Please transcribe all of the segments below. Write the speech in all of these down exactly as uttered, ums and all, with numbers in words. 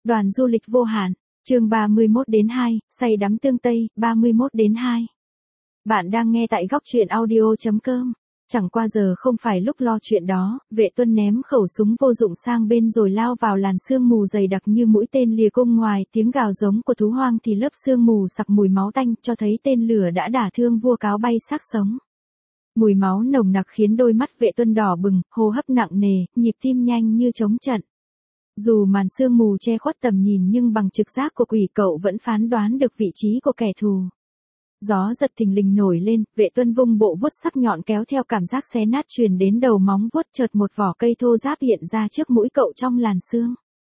Đoàn du lịch vô hạn, chương ba mươi mốt đến hai, say đắm tương Tây, ba mươi mốt đến hai. Bạn đang nghe tại góc truyện audio chấm com. Chẳng qua giờ không phải lúc lo chuyện đó, Vệ Tuân ném khẩu súng vô dụng sang bên rồi lao vào làn sương mù dày đặc như mũi tên lìa cung ngoài, tiếng gào giống của thú hoang thì lớp sương mù sặc mùi máu tanh cho thấy tên lửa đã đả thương vua cáo bay xác sống. Mùi máu nồng nặc khiến đôi mắt Vệ Tuân đỏ bừng, hô hấp nặng nề, nhịp tim nhanh như trống trận. Dù màn sương mù che khuất tầm nhìn nhưng bằng trực giác của quỷ cậu vẫn phán đoán được vị trí của kẻ thù. Gió giật thình lình nổi lên, Vệ Tuân vung bộ vuốt sắc nhọn kéo theo cảm giác xé nát truyền đến đầu móng vuốt, chợt một vỏ cây thô ráp hiện ra trước mũi cậu trong làn sương.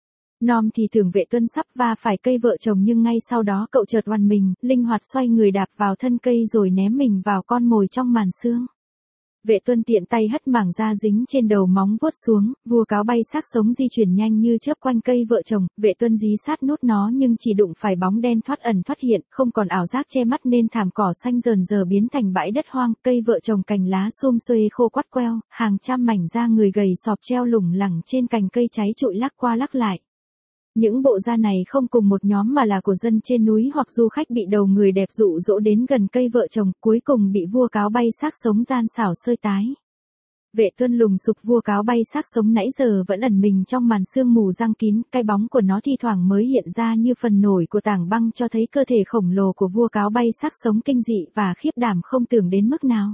Nom thì tưởng Vệ Tuân sắp va phải cây vợ chồng nhưng ngay sau đó cậu chợt oằn mình, linh hoạt xoay người đạp vào thân cây rồi ném mình vào con mồi trong màn sương. Vệ Tuân tiện tay hất mảng da dính trên đầu móng vuốt xuống, vua cáo bay xác sống di chuyển nhanh như chớp quanh cây vợ chồng, Vệ Tuân dí sát nút nó nhưng chỉ đụng phải bóng đen thoát ẩn thoát hiện, không còn ảo giác che mắt nên thảm cỏ xanh rờn rờ biến thành bãi đất hoang, cây vợ chồng cành lá xum xuê khô quắt queo, hàng trăm mảnh da người gầy sọp treo lủng lẳng trên cành cây cháy trụi lắc qua lắc lại. Những bộ da này không cùng một nhóm mà là của dân trên núi hoặc du khách bị đầu người đẹp dụ dỗ đến gần cây vợ chồng, cuối cùng bị vua cáo bay xác sống gian xảo sơi tái. Vệ Tuân lùng sục vua cáo bay xác sống nãy giờ vẫn ẩn mình trong màn sương mù giăng kín, cái bóng của nó thi thoảng mới hiện ra như phần nổi của tảng băng cho thấy cơ thể khổng lồ của vua cáo bay xác sống kinh dị và khiếp đảm không tưởng đến mức nào.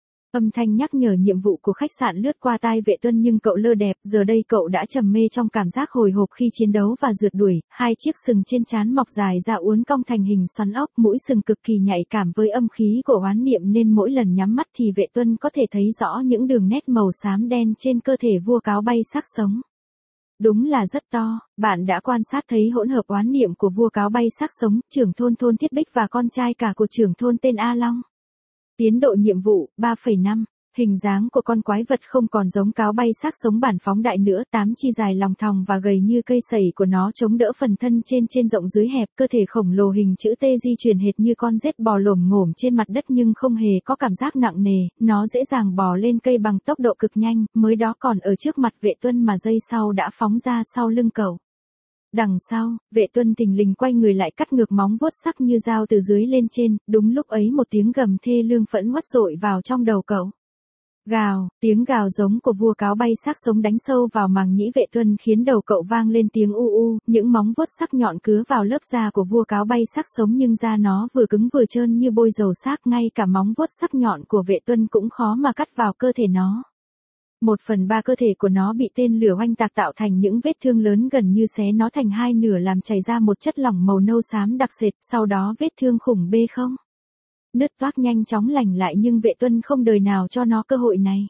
Âm thanh nhắc nhở nhiệm vụ của khách sạn lướt qua tai Vệ Tuân nhưng cậu lơ đẹp, giờ đây cậu đã trầm mê trong cảm giác hồi hộp khi chiến đấu và rượt đuổi, hai chiếc sừng trên trán mọc dài ra uốn cong thành hình xoắn ốc, mũi sừng cực kỳ nhạy cảm với âm khí của oán niệm nên mỗi lần nhắm mắt thì Vệ Tuân có thể thấy rõ những đường nét màu xám đen trên cơ thể vua cáo bay xác sống. Đúng là rất to, bạn đã quan sát thấy hỗn hợp oán niệm của vua cáo bay xác sống, trưởng thôn thôn Thiết Bích và con trai cả của trưởng thôn tên A Long. Tiến độ nhiệm vụ, ba phẩy năm. Hình dáng của con quái vật không còn giống cáo bay xác sống bản phóng đại nữa, tám chi dài lòng thòng và gầy như cây sẩy của nó chống đỡ phần thân trên trên rộng dưới hẹp, cơ thể khổng lồ hình chữ T di chuyển hệt như con rết bò lổm ngổm trên mặt đất nhưng không hề có cảm giác nặng nề, nó dễ dàng bò lên cây bằng tốc độ cực nhanh, mới đó còn ở trước mặt Vệ Tuân mà giây sau đã phóng ra sau lưng cậu. Đằng sau, Vệ Tuân thình lình quay người lại cắt ngược móng vuốt sắc như dao từ dưới lên trên, đúng lúc ấy một tiếng gầm thê lương phẫn uất dội vào trong đầu cậu. Gào, tiếng gào giống của vua cáo bay xác sống đánh sâu vào màng nhĩ Vệ Tuân khiến đầu cậu vang lên tiếng u u, những móng vuốt sắc nhọn cứa vào lớp da của vua cáo bay xác sống nhưng da nó vừa cứng vừa trơn như bôi dầu xác, ngay cả móng vuốt sắc nhọn của Vệ Tuân cũng khó mà cắt vào cơ thể nó. Một phần ba cơ thể của nó bị tên lửa oanh tạc tạo thành những vết thương lớn gần như xé nó thành hai nửa làm chảy ra một chất lỏng màu nâu xám đặc sệt, sau đó vết thương khủng bê không nứt toác nhanh chóng lành lại nhưng Vệ Tuân không đời nào cho nó cơ hội này.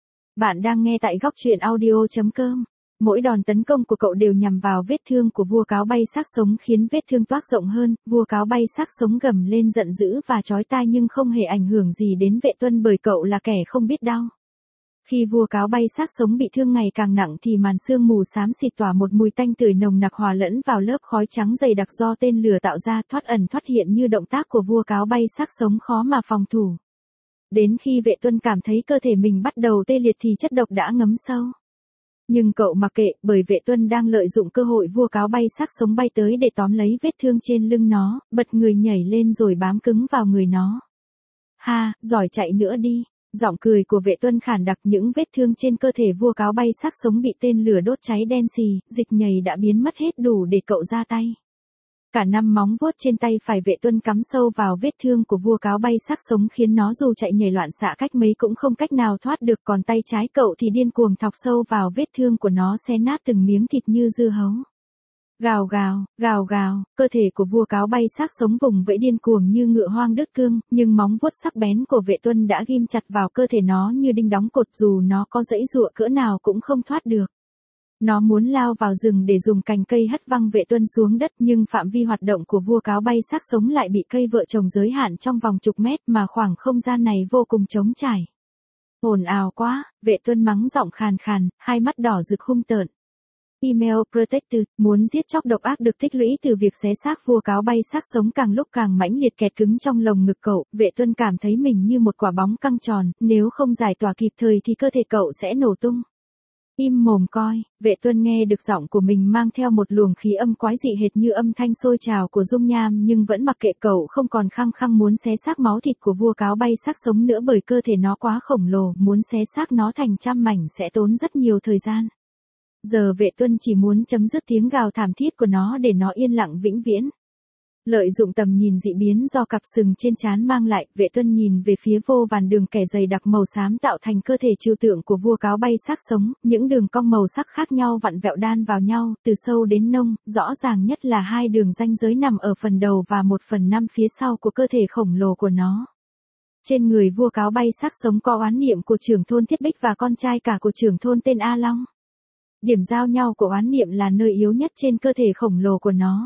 Bạn đang nghe tại góc truyện audio chấm com. Mỗi đòn tấn công của cậu đều nhằm vào vết thương của vua cáo bay xác sống khiến vết thương toác rộng hơn, vua cáo bay xác sống gầm lên giận dữ và chói tai nhưng không hề ảnh hưởng gì đến Vệ Tuân bởi cậu là kẻ không biết đau. Khi vua cáo bay xác sống bị thương ngày càng nặng thì màn sương mù xám xịt tỏa một mùi tanh tưởi nồng nặc hòa lẫn vào lớp khói trắng dày đặc do tên lửa tạo ra, thoát ẩn thoát hiện như động tác của vua cáo bay xác sống khó mà phòng thủ. Đến khi Vệ Tuân cảm thấy cơ thể mình bắt đầu tê liệt thì chất độc đã ngấm sâu. Nhưng cậu mặc kệ, bởi Vệ Tuân đang lợi dụng cơ hội vua cáo bay xác sống bay tới để tóm lấy vết thương trên lưng nó, bật người nhảy lên rồi bám cứng vào người nó. Ha, giỏi chạy nữa đi. Giọng cười của Vệ Tuân khản đặc, những vết thương trên cơ thể vua cáo bay xác sống bị tên lửa đốt cháy đen xì, dịch nhầy đã biến mất hết đủ để cậu ra tay. Cả năm móng vuốt trên tay phải Vệ Tuân cắm sâu vào vết thương của vua cáo bay xác sống khiến nó dù chạy nhảy loạn xạ cách mấy cũng không cách nào thoát được, còn tay trái cậu thì điên cuồng thọc sâu vào vết thương của nó xé nát từng miếng thịt như dưa hấu. Gào gào, gào gào, cơ thể của vua cáo bay xác sống vùng vẫy điên cuồng như ngựa hoang đứt cương, nhưng móng vuốt sắc bén của Vệ Tuân đã ghim chặt vào cơ thể nó như đinh đóng cột, dù nó có giãy giụa cỡ nào cũng không thoát được. Nó muốn lao vào rừng để dùng cành cây hất văng Vệ Tuân xuống đất nhưng phạm vi hoạt động của vua cáo bay xác sống lại bị cây vợ chồng giới hạn trong vòng chục mét mà khoảng không gian này vô cùng trống trải. Ồn ào quá, Vệ Tuân mắng giọng khàn khàn, hai mắt đỏ rực hung tợn. Email Protected, muốn giết chóc độc ác được tích lũy từ việc xé xác vua cáo bay xác sống càng lúc càng mãnh liệt kẹt cứng trong lồng ngực cậu, Vệ Tuân cảm thấy mình như một quả bóng căng tròn, nếu không giải tỏa kịp thời thì cơ thể cậu sẽ nổ tung. Im mồm coi, Vệ Tuân nghe được giọng của mình mang theo một luồng khí âm quái dị hệt như âm thanh sôi trào của dung nham nhưng vẫn mặc kệ cậu không còn khăng khăng muốn xé xác máu thịt của vua cáo bay xác sống nữa bởi cơ thể nó quá khổng lồ, muốn xé xác nó thành trăm mảnh sẽ tốn rất nhiều thời gian. Giờ Vệ Tuân chỉ muốn chấm dứt tiếng gào thảm thiết của nó để nó yên lặng vĩnh viễn. Lợi dụng tầm nhìn dị biến do cặp sừng trên trán mang lại, Vệ Tuân nhìn về phía vô vàn đường kẻ dày đặc màu xám tạo thành cơ thể trừu tượng của vua cáo bay xác sống, những đường cong màu sắc khác nhau vặn vẹo đan vào nhau, từ sâu đến nông, rõ ràng nhất là hai đường ranh giới nằm ở phần đầu và một phần năm phía sau của cơ thể khổng lồ của nó. Trên người vua cáo bay xác sống có oán niệm của trưởng thôn Thiết Bích và con trai cả của trưởng thôn tên A Long. Điểm giao nhau của oán niệm là nơi yếu nhất trên cơ thể khổng lồ của nó.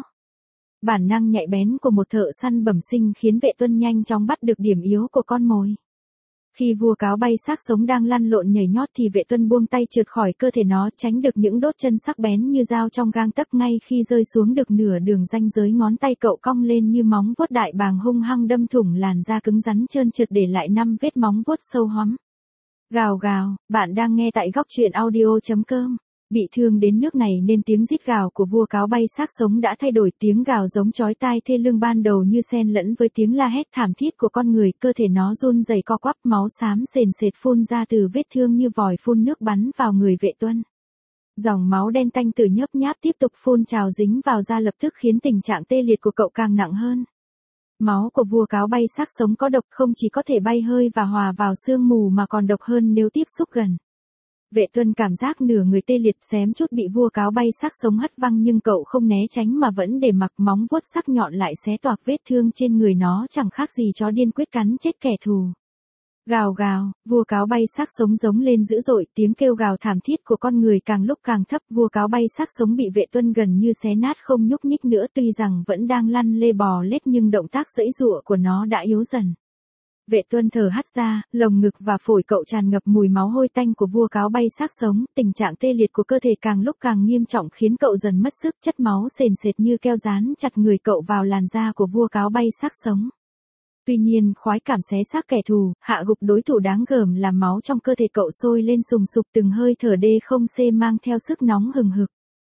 Bản năng nhạy bén của một thợ săn bẩm sinh khiến Vệ Tuân nhanh chóng bắt được điểm yếu của con mồi. Khi vua cáo bay xác sống đang lăn lộn nhảy nhót thì Vệ Tuân buông tay trượt khỏi cơ thể nó, tránh được những đốt chân sắc bén như dao trong gang tấc. Ngay khi rơi xuống được nửa đường ranh giới, ngón tay cậu cong lên như móng vuốt đại bàng hung hăng đâm thủng làn da cứng rắn trơn trượt để lại năm vết móng vuốt sâu hoắm. Gào gào, bạn đang nghe tại góc truyện audio chấm com. Bị thương đến nước này nên tiếng rít gào của vua cáo bay xác sống đã thay đổi, tiếng gào giống chói tai thê lương ban đầu như xen lẫn với tiếng la hét thảm thiết của con người, cơ thể nó run rẩy co quắp, máu xám sền sệt phun ra từ vết thương như vòi phun nước bắn vào người Vệ Tuân. Dòng máu đen tanh từ nhớp nháp tiếp tục phun trào dính vào da lập tức khiến tình trạng tê liệt của cậu càng nặng hơn. Máu của vua cáo bay xác sống có độc, không chỉ có thể bay hơi và hòa vào sương mù mà còn độc hơn nếu tiếp xúc gần. Vệ Tuân cảm giác nửa người tê liệt, xém chút bị vua cáo bay xác sống hất văng nhưng cậu không né tránh mà vẫn để mặc, móng vuốt sắc nhọn lại xé toạc vết thương trên người nó chẳng khác gì chó điên quyết cắn chết kẻ thù. Gào gào, vua cáo bay xác sống giống lên dữ dội, tiếng kêu gào thảm thiết của con người càng lúc càng thấp, vua cáo bay xác sống bị Vệ Tuân gần như xé nát không nhúc nhích nữa, tuy rằng vẫn đang lăn lê bò lết nhưng động tác giãy giụa của nó đã yếu dần. Vệ Tuân thở hắt ra, lồng ngực và phổi cậu tràn ngập mùi máu hôi tanh của vua cáo bay xác sống, tình trạng tê liệt của cơ thể càng lúc càng nghiêm trọng khiến cậu dần mất sức, chất máu sền sệt như keo dán chặt người cậu vào làn da của vua cáo bay xác sống. Tuy nhiên, khoái cảm xé xác kẻ thù, hạ gục đối thủ đáng gờm làm máu trong cơ thể cậu sôi lên sùng sục, từng hơi thở đê không xê mang theo sức nóng hừng hực.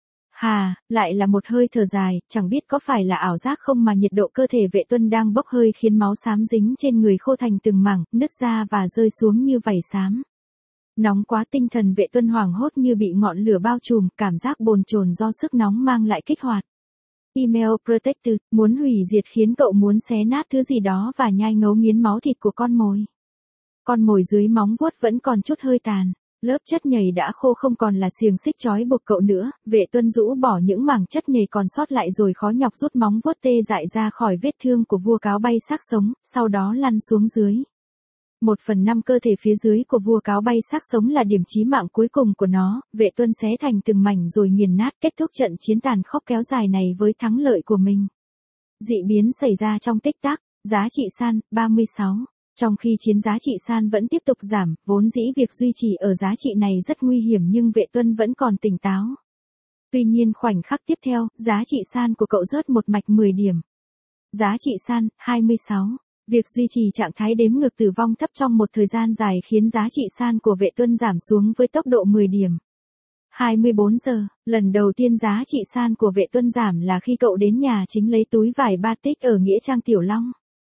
Hà, lại là một hơi thở dài, chẳng biết có phải là ảo giác không mà nhiệt độ cơ thể Vệ Tuân đang bốc hơi khiến máu xám dính trên người khô thành từng mảng, nứt ra và rơi xuống như vảy xám. Nóng quá, tinh thần Vệ Tuân hoảng hốt như bị ngọn lửa bao trùm, cảm giác bồn chồn do sức nóng mang lại kích hoạt. Email Protected, muốn hủy diệt khiến cậu muốn xé nát thứ gì đó và nhai ngấu nghiến máu thịt của con mồi. Con mồi dưới móng vuốt vẫn còn chút hơi tàn. Lớp chất nhầy đã khô không còn là xiềng xích trói buộc cậu nữa, Vệ Tuân rũ bỏ những mảng chất nhầy còn sót lại rồi khó nhọc rút móng vuốt tê dại ra khỏi vết thương của vua cáo bay xác sống, sau đó lăn xuống dưới. Một phần năm cơ thể phía dưới của vua cáo bay xác sống là điểm chí mạng cuối cùng của nó, Vệ Tuân xé thành từng mảnh rồi nghiền nát, kết thúc trận chiến tàn khốc kéo dài này với thắng lợi của mình. Dị biến xảy ra trong tích tắc, giá trị san, ba mươi sáu. Trong khi chiến giá trị san vẫn tiếp tục giảm, vốn dĩ việc duy trì ở giá trị này rất nguy hiểm nhưng Vệ Tuân vẫn còn tỉnh táo. Tuy nhiên khoảnh khắc tiếp theo, giá trị san của cậu rớt một mạch mười điểm. Giá trị san, hai mươi sáu. Việc duy trì trạng thái đếm ngược tử vong thấp trong một thời gian dài khiến giá trị san của Vệ Tuân giảm xuống với tốc độ mười điểm. hai mươi bốn giờ, lần đầu tiên giá trị san của Vệ Tuân giảm là khi cậu đến nhà chính lấy túi vải batik ở Nghĩa Trang Tiểu Long.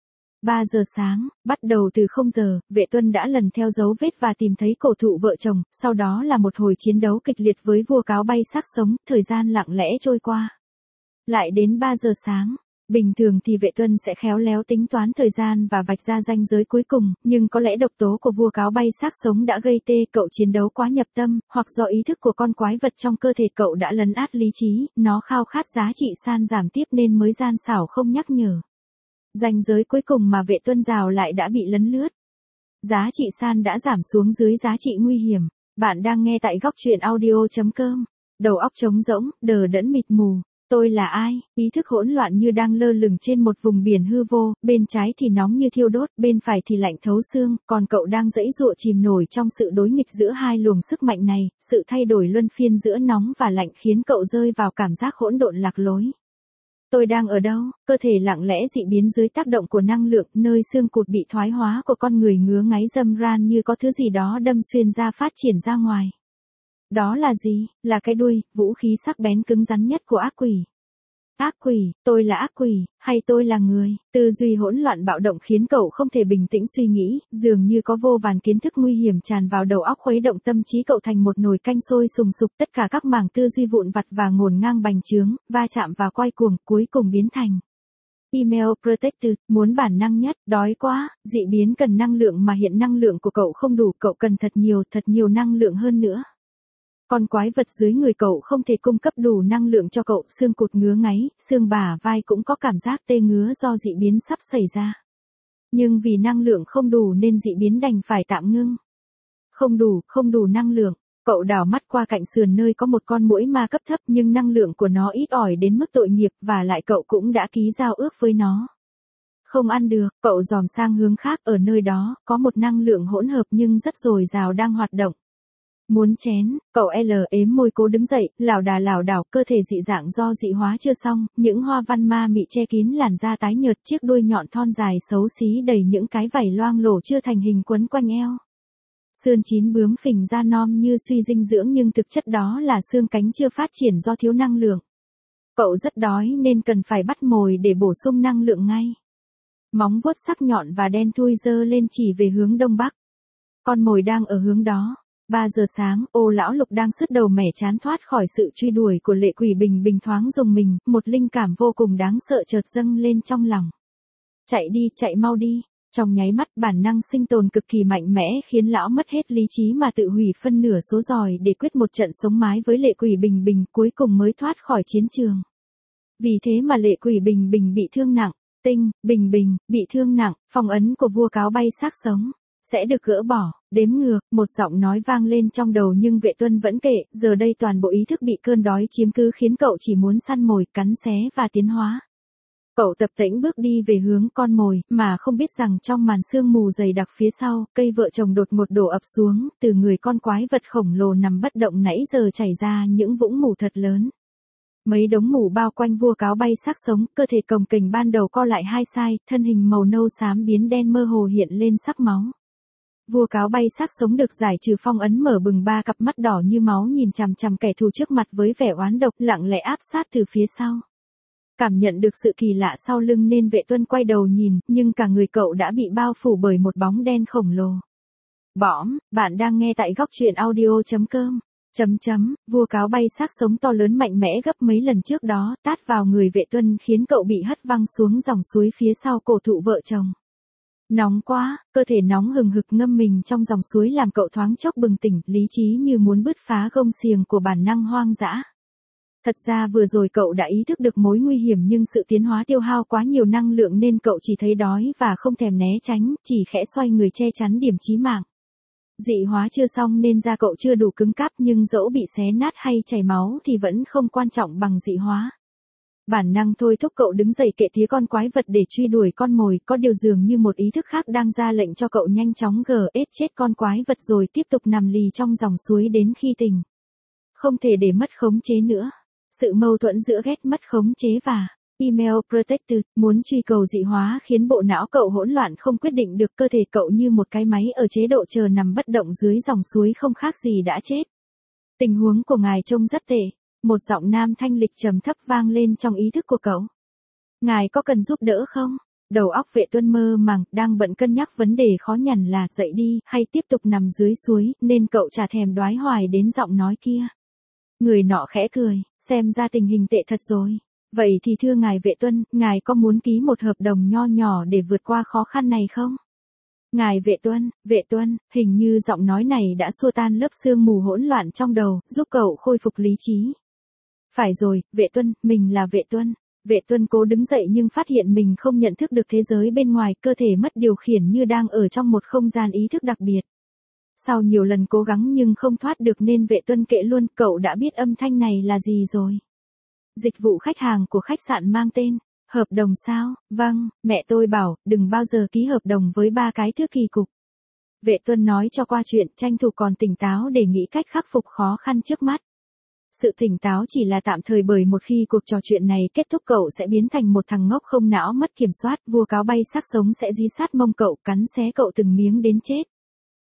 ba giờ sáng, bắt đầu từ không giờ, Vệ Tuân đã lần theo dấu vết và tìm thấy cổ thụ vợ chồng, sau đó là một hồi chiến đấu kịch liệt với vua cáo bay xác sống, thời gian lặng lẽ trôi qua. Lại đến ba giờ sáng, bình thường thì Vệ Tuân sẽ khéo léo tính toán thời gian và vạch ra ranh giới cuối cùng, nhưng có lẽ độc tố của vua cáo bay xác sống đã gây tê cậu chiến đấu quá nhập tâm, hoặc do ý thức của con quái vật trong cơ thể cậu đã lấn át lý trí, nó khao khát giá trị san giảm tiếp nên mới gian xảo không nhắc nhở. Ranh giới cuối cùng mà Vệ Tuân rào lại đã bị lấn lướt. Giá trị san đã giảm xuống dưới giá trị nguy hiểm. Bạn đang nghe tại góc truyện audio chấm com. Đầu óc trống rỗng, đờ đẫn mịt mù. Tôi là ai? Ý thức hỗn loạn như đang lơ lửng trên một vùng biển hư vô, bên trái thì nóng như thiêu đốt, bên phải thì lạnh thấu xương, còn cậu đang giãy giụa chìm nổi trong sự đối nghịch giữa hai luồng sức mạnh này, sự thay đổi luân phiên giữa nóng và lạnh khiến cậu rơi vào cảm giác hỗn độn lạc lối. Tôi đang ở đâu? Cơ thể lặng lẽ dị biến dưới tác động của năng lượng, nơi xương cụt bị thoái hóa của con người ngứa ngáy râm ran như có thứ gì đó đâm xuyên ra phát triển ra ngoài. Đó là gì? Là cái đuôi, vũ khí sắc bén cứng rắn nhất của ác quỷ. Ác quỷ, tôi là ác quỷ, hay tôi là người? Tư duy hỗn loạn bạo động khiến cậu không thể bình tĩnh suy nghĩ, dường như có vô vàn kiến thức nguy hiểm tràn vào đầu óc khuấy động tâm trí cậu thành một nồi canh sôi sùng sục, tất cả các mảng tư duy vụn vặt và ngổn ngang bành trướng, va chạm và quay cuồng, cuối cùng biến thành Email Protected, muốn bản năng nhất, đói quá, dị biến cần năng lượng mà hiện năng lượng của cậu không đủ, cậu cần thật nhiều, thật nhiều năng lượng hơn nữa. Con quái vật dưới người cậu không thể cung cấp đủ năng lượng cho cậu, xương cụt ngứa ngáy, xương bả vai cũng có cảm giác tê ngứa do dị biến sắp xảy ra. Nhưng vì năng lượng không đủ nên dị biến đành phải tạm ngưng. Không đủ, không đủ năng lượng. Cậu đảo mắt qua cạnh sườn nơi có một con muỗi ma cấp thấp nhưng năng lượng của nó ít ỏi đến mức tội nghiệp và lại cậu cũng đã ký giao ước với nó. Không ăn được, cậu dòm sang hướng khác, ở nơi đó, có một năng lượng hỗn hợp nhưng rất dồi dào đang hoạt động. Muốn chén, cậu L ếm môi cố đứng dậy, lảo đà lảo đảo, cơ thể dị dạng do dị hóa chưa xong, những hoa văn ma mị che kín làn da tái nhợt, chiếc đuôi nhọn thon dài xấu xí đầy những cái vảy loang lổ chưa thành hình quấn quanh eo. Sườn chín bướm phình ra non như suy dinh dưỡng nhưng thực chất đó là xương cánh chưa phát triển do thiếu năng lượng. Cậu rất đói nên cần phải bắt mồi để bổ sung năng lượng ngay. Móng vuốt sắc nhọn và đen thui giơ lên chỉ về hướng đông bắc. Con mồi đang ở hướng đó. Ba giờ sáng, Ô lão lục đang sứt đầu mẻ chán thoát khỏi sự truy đuổi của Lệ Quỷ Bình Bình thoáng dùng mình, một linh cảm vô cùng đáng sợ chợt dâng lên trong lòng. Chạy đi, chạy mau đi. Trong nháy mắt, bản năng sinh tồn cực kỳ mạnh mẽ khiến lão mất hết lý trí mà tự hủy phân nửa số giỏi để quyết một trận sống mái với Lệ Quỷ Bình Bình, cuối cùng mới thoát khỏi chiến trường. Vì thế mà Lệ Quỷ Bình Bình bị thương nặng. Tinh, Bình Bình, bị thương nặng, phong ấn của vua cáo bay xác sống sẽ được gỡ bỏ. Đếm ngược, một giọng nói vang lên trong đầu nhưng Vệ Tuân vẫn kệ, giờ đây toàn bộ ý thức bị cơn đói chiếm cứ khiến cậu chỉ muốn săn mồi, cắn xé và tiến hóa. Cậu tập tễnh bước đi về hướng con mồi, mà không biết rằng trong màn sương mù dày đặc phía sau, cây vợ chồng đột ngột đổ ập xuống, từ người con quái vật khổng lồ nằm bất động nãy giờ chảy ra những vũng mù thật lớn. Mấy đống mù bao quanh vua cáo bay xác sống, cơ thể cồng kềnh ban đầu co lại hai sai, thân hình màu nâu xám biến đen mơ hồ hiện lên sắc máu. Vua cáo bay xác sống được giải trừ phong ấn mở bừng ba cặp mắt đỏ như máu nhìn chằm chằm kẻ thù trước mặt với vẻ oán độc, lặng lẽ áp sát từ phía sau. Cảm nhận được sự kỳ lạ sau lưng nên Vệ Tuân quay đầu nhìn, nhưng cả người cậu đã bị bao phủ bởi một bóng đen khổng lồ. Bõm, bạn đang nghe tại góc truyện audio chấm com. Chấm chấm, vua cáo bay xác sống to lớn mạnh mẽ gấp mấy lần trước đó, tát vào người Vệ Tuân khiến cậu bị hất văng xuống dòng suối phía sau cổ thụ vợ chồng. Nóng quá, cơ thể nóng hừng hực ngâm mình trong dòng suối làm cậu thoáng chốc bừng tỉnh, lý trí như muốn bứt phá gông xiềng của bản năng hoang dã. Thật ra vừa rồi cậu đã ý thức được mối nguy hiểm nhưng sự tiến hóa tiêu hao quá nhiều năng lượng nên cậu chỉ thấy đói và không thèm né tránh, chỉ khẽ xoay người che chắn điểm chí mạng. Dị hóa chưa xong nên da cậu chưa đủ cứng cáp nhưng dẫu bị xé nát hay chảy máu thì vẫn không quan trọng bằng dị hóa. Bản năng thôi thúc cậu đứng dậy kệ tía con quái vật để truy đuổi con mồi, có điều dường như một ý thức khác đang ra lệnh cho cậu nhanh chóng gờ ết chết con quái vật rồi tiếp tục nằm lì trong dòng suối đến khi tỉnh. Không thể để mất khống chế nữa. Sự mâu thuẫn giữa ghét mất khống chế và Email Protected, muốn truy cầu dị hóa khiến bộ não cậu hỗn loạn không quyết định được, cơ thể cậu như một cái máy ở chế độ chờ nằm bất động dưới dòng suối không khác gì đã chết. Tình huống của ngài trông rất tệ. Một giọng nam thanh lịch trầm thấp vang lên trong ý thức của cậu. Ngài có cần giúp đỡ không? Đầu óc Vệ Tuân mơ màng, đang bận cân nhắc vấn đề khó nhằn là dậy đi hay tiếp tục nằm dưới suối, nên cậu chả thèm đoái hoài đến giọng nói kia. Người nọ khẽ cười, xem ra tình hình tệ thật rồi. Vậy thì thưa ngài Vệ Tuân, ngài có muốn ký một hợp đồng nho nhỏ để vượt qua khó khăn này không? Ngài Vệ Tuân, Vệ Tuân, hình như giọng nói này đã xua tan lớp sương mù hỗn loạn trong đầu, giúp cậu khôi phục lý trí. Phải rồi, Vệ Tuân, mình là Vệ Tuân. Vệ Tuân cố đứng dậy nhưng phát hiện mình không nhận thức được thế giới bên ngoài, cơ thể mất điều khiển như đang ở trong một không gian ý thức đặc biệt. Sau nhiều lần cố gắng nhưng không thoát được nên Vệ Tuân kệ luôn, cậu đã biết âm thanh này là gì rồi. Dịch vụ khách hàng của khách sạn mang tên, hợp đồng sao? Vâng, mẹ tôi bảo, đừng bao giờ ký hợp đồng với ba cái thứ kỳ cục. Vệ Tuân nói cho qua chuyện, tranh thủ còn tỉnh táo để nghĩ cách khắc phục khó khăn trước mắt. Sự tỉnh táo chỉ là tạm thời bởi một khi cuộc trò chuyện này kết thúc cậu sẽ biến thành một thằng ngốc không não mất kiểm soát, vua cáo bay xác sống sẽ dí sát mông cậu, cắn xé cậu từng miếng đến chết.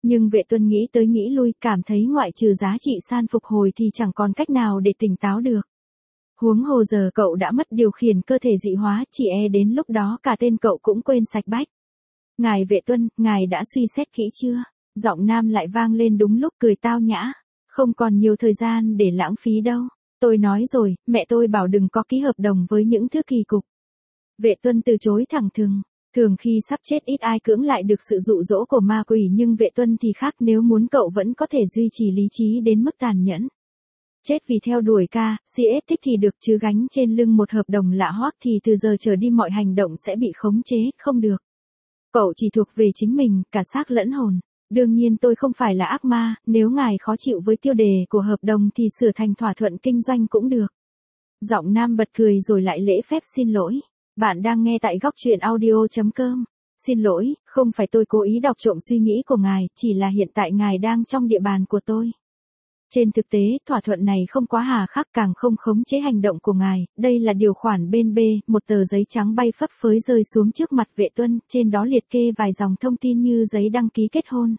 Nhưng Vệ Tuân nghĩ tới nghĩ lui, cảm thấy ngoại trừ giá trị san phục hồi thì chẳng còn cách nào để tỉnh táo được. Huống hồ giờ cậu đã mất điều khiển cơ thể dị hóa, chỉ e đến lúc đó cả tên cậu cũng quên sạch bách. Ngài Vệ Tuân, ngài đã suy xét kỹ chưa? Giọng nam lại vang lên đúng lúc, cười tao nhã. Không còn nhiều thời gian để lãng phí đâu. Tôi nói rồi, mẹ tôi bảo đừng có ký hợp đồng với những thứ kỳ cục. Vệ Tuân từ chối thẳng thừng. Thường khi sắp chết ít ai cưỡng lại được sự dụ dỗ của ma quỷ, nhưng Vệ Tuân thì khác, nếu muốn cậu vẫn có thể duy trì lý trí đến mức tàn nhẫn. Chết vì theo đuổi ca, xê ét thích thì được, chứ gánh trên lưng một hợp đồng lạ hoắc thì từ giờ trở đi mọi hành động sẽ bị khống chế, không được. Cậu chỉ thuộc về chính mình, cả xác lẫn hồn. Đương nhiên tôi không phải là ác ma, nếu ngài khó chịu với tiêu đề của hợp đồng thì sửa thành thỏa thuận kinh doanh cũng được. Giọng nam bật cười rồi lại lễ phép xin lỗi. Bạn đang nghe tại góc truyện audio chấm com. Xin lỗi, không phải tôi cố ý đọc trộm suy nghĩ của ngài, chỉ là hiện tại ngài đang trong địa bàn của tôi. Trên thực tế, thỏa thuận này không quá hà khắc, càng không khống chế hành động của ngài. Đây là điều khoản bên B, một tờ giấy trắng bay phấp phới rơi xuống trước mặt Vệ Tuân, trên đó liệt kê vài dòng thông tin như giấy đăng ký kết hôn.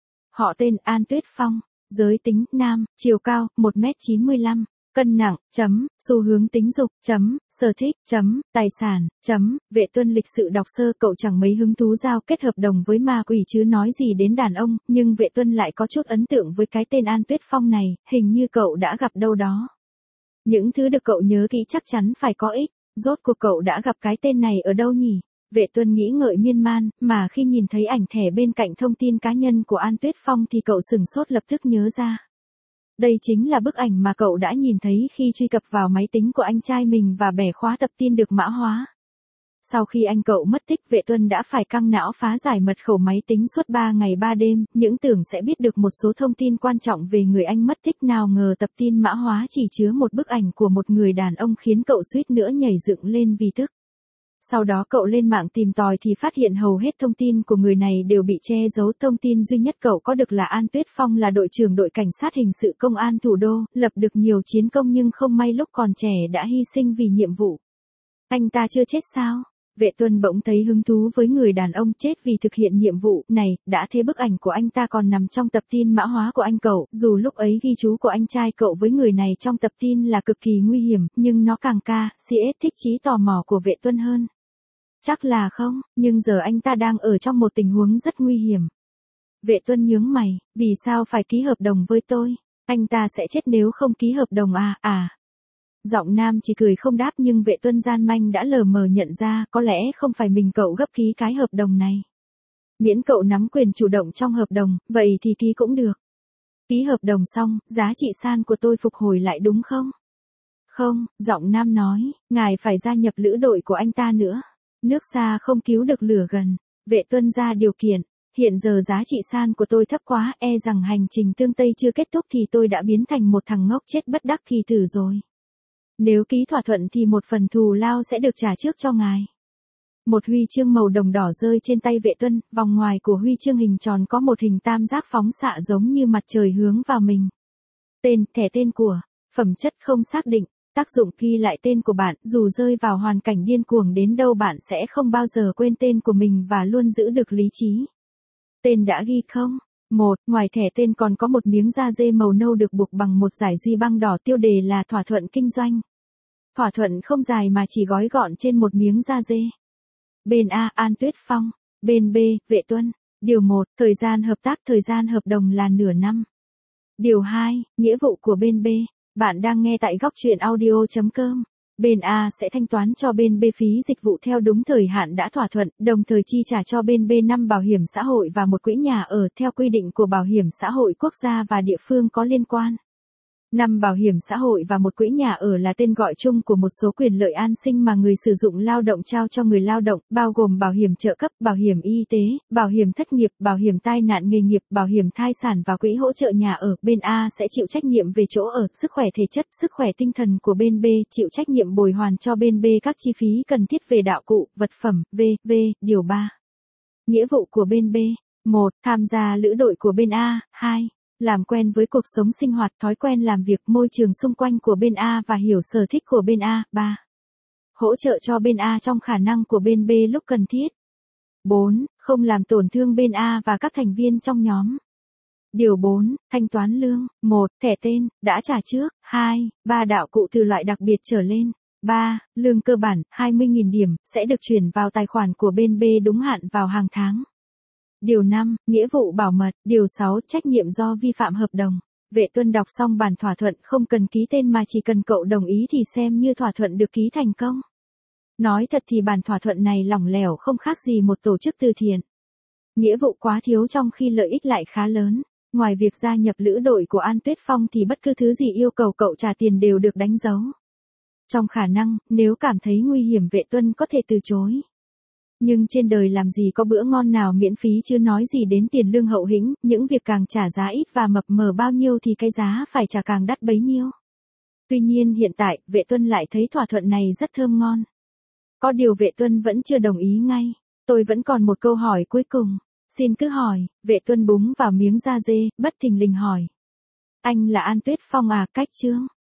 Họ tên An Tuyết Phong, giới tính nam, chiều cao một mét chín mươi lăm, cân nặng, chấm, xu hướng tính dục, chấm, sở thích, chấm, tài sản, chấm. Vệ Tuân lịch sự đọc sơ, cậu chẳng mấy hứng thú giao kết hợp đồng với ma quỷ chứ nói gì đến đàn ông, nhưng Vệ Tuân lại có chút ấn tượng với cái tên An Tuyết Phong này, hình như cậu đã gặp đâu đó. Những thứ được cậu nhớ kỹ chắc chắn phải có ích, rốt cuộc cậu đã gặp cái tên này ở đâu nhỉ? Vệ Tuân nghĩ ngợi miên man, mà khi nhìn thấy ảnh thẻ bên cạnh thông tin cá nhân của An Tuyết Phong thì cậu sửng sốt, lập tức nhớ ra. Đây chính là bức ảnh mà cậu đã nhìn thấy khi truy cập vào máy tính của anh trai mình và bẻ khóa tập tin được mã hóa. Sau khi anh cậu mất tích, Vệ Tuân đã phải căng não phá giải mật khẩu máy tính suốt ba ngày ba đêm, những tưởng sẽ biết được một số thông tin quan trọng về người anh mất tích, nào ngờ tập tin mã hóa chỉ chứa một bức ảnh của một người đàn ông khiến cậu suýt nữa nhảy dựng lên vì tức. Sau đó cậu lên mạng tìm tòi thì phát hiện hầu hết thông tin của người này đều bị che giấu, thông tin duy nhất cậu có được là An Tuyết Phong là đội trưởng đội cảnh sát hình sự công an thủ đô, lập được nhiều chiến công nhưng không may lúc còn trẻ đã hy sinh vì nhiệm vụ. Anh ta chưa chết sao? Vệ Tuân bỗng thấy hứng thú với người đàn ông chết vì thực hiện nhiệm vụ này, đã thế bức ảnh của anh ta còn nằm trong tập tin mã hóa của anh cậu, dù lúc ấy ghi chú của anh trai cậu với người này trong tập tin là cực kỳ nguy hiểm, nhưng nó càng ca, xê ét thích trí tò mò của Vệ Tuân hơn. Chắc là không, nhưng giờ anh ta đang ở trong một tình huống rất nguy hiểm. Vệ Tuân nhướng mày, vì sao phải ký hợp đồng với tôi? Anh ta sẽ chết nếu không ký hợp đồng à, à. Giọng nam chỉ cười không đáp, nhưng Vệ Tuân gian manh đã lờ mờ nhận ra, có lẽ không phải mình cậu gấp ký cái hợp đồng này. Miễn cậu nắm quyền chủ động trong hợp đồng, vậy thì ký cũng được. Ký hợp đồng xong, giá trị san của tôi phục hồi lại đúng không? Không, giọng nam nói, ngài phải gia nhập lữ đội của anh ta nữa. Nước xa không cứu được lửa gần. Vệ Tuân ra điều kiện. Hiện giờ giá trị san của tôi thấp quá, e rằng hành trình tương Tây chưa kết thúc thì tôi đã biến thành một thằng ngốc chết bất đắc kỳ tử rồi. Nếu ký thỏa thuận thì một phần thù lao sẽ được trả trước cho ngài. Một huy chương màu đồng đỏ rơi trên tay Vệ Tuân, vòng ngoài của huy chương hình tròn có một hình tam giác phóng xạ giống như mặt trời hướng vào mình. Tên, thẻ tên của, phẩm chất không xác định. Tác dụng ghi lại tên của bạn, dù rơi vào hoàn cảnh điên cuồng đến đâu bạn sẽ không bao giờ quên tên của mình và luôn giữ được lý trí. Tên đã ghi không? một. Ngoài thẻ tên còn có một miếng da dê màu nâu được buộc bằng một dải duy băng đỏ, tiêu đề là thỏa thuận kinh doanh. Thỏa thuận không dài mà chỉ gói gọn trên một miếng da dê. Bên A, An Tuyết Phong. Bên B, Vệ Tuân. Điều một, thời gian hợp tác, thời gian hợp đồng là nửa năm. Điều hai, nghĩa vụ của bên B. Bạn đang nghe tại góc truyện audio chấm com. Bên A sẽ thanh toán cho bên B phí dịch vụ theo đúng thời hạn đã thỏa thuận, đồng thời chi trả cho bên B năm bảo hiểm xã hội và một quỹ nhà ở theo quy định của Bảo hiểm xã hội quốc gia và địa phương có liên quan. năm Bảo hiểm xã hội và một quỹ nhà ở là tên gọi chung của một số quyền lợi an sinh mà người sử dụng lao động trao cho người lao động, bao gồm bảo hiểm trợ cấp, bảo hiểm y tế, bảo hiểm thất nghiệp, bảo hiểm tai nạn nghề nghiệp, bảo hiểm thai sản và quỹ hỗ trợ nhà ở. Bên A sẽ chịu trách nhiệm về chỗ ở, sức khỏe thể chất, sức khỏe tinh thần của bên B, chịu trách nhiệm bồi hoàn cho bên B các chi phí cần thiết về đạo cụ, vật phẩm, vân vân Điều ba. Nghĩa vụ của bên B. một. Tham gia lữ đội của bên A. hai. Làm quen với cuộc sống sinh hoạt, thói quen làm việc, môi trường xung quanh của bên A và hiểu sở thích của bên A. ba. Hỗ trợ cho bên A trong khả năng của bên B lúc cần thiết. bốn. Không làm tổn thương bên A và các thành viên trong nhóm. Điều bốn, thanh toán lương. một. Thẻ tên, đã trả trước. hai. ba. Đạo cụ từ loại đặc biệt trở lên. ba. Lương cơ bản, hai mươi nghìn điểm, sẽ được chuyển vào tài khoản của bên B đúng hạn vào hàng tháng. Điều năm, nghĩa vụ bảo mật. Điều sáu, trách nhiệm do vi phạm hợp đồng. Vệ Tuân đọc xong bản thỏa thuận không cần ký tên mà chỉ cần cậu đồng ý thì xem như thỏa thuận được ký thành công. Nói thật thì bản thỏa thuận này lỏng lẻo không khác gì một tổ chức từ thiện. Nghĩa vụ quá thiếu trong khi lợi ích lại khá lớn. Ngoài việc gia nhập lữ đội của An Tuyết Phong thì bất cứ thứ gì yêu cầu cậu trả tiền đều được đánh dấu. Trong khả năng, nếu cảm thấy nguy hiểm Vệ Tuân có thể từ chối. Nhưng trên đời làm gì có bữa ngon nào miễn phí chứ nói gì đến tiền lương hậu hĩnh, những việc càng trả giá ít và mập mờ bao nhiêu thì cái giá phải trả càng đắt bấy nhiêu. Tuy nhiên hiện tại, Vệ Tuân lại thấy thỏa thuận này rất thơm ngon. Có điều Vệ Tuân vẫn chưa đồng ý ngay. Tôi vẫn còn một câu hỏi cuối cùng. Xin cứ hỏi, Vệ Tuân búng vào miếng da dê, bất thình lình hỏi. Anh là An Tuyết Phong à, cách Trương?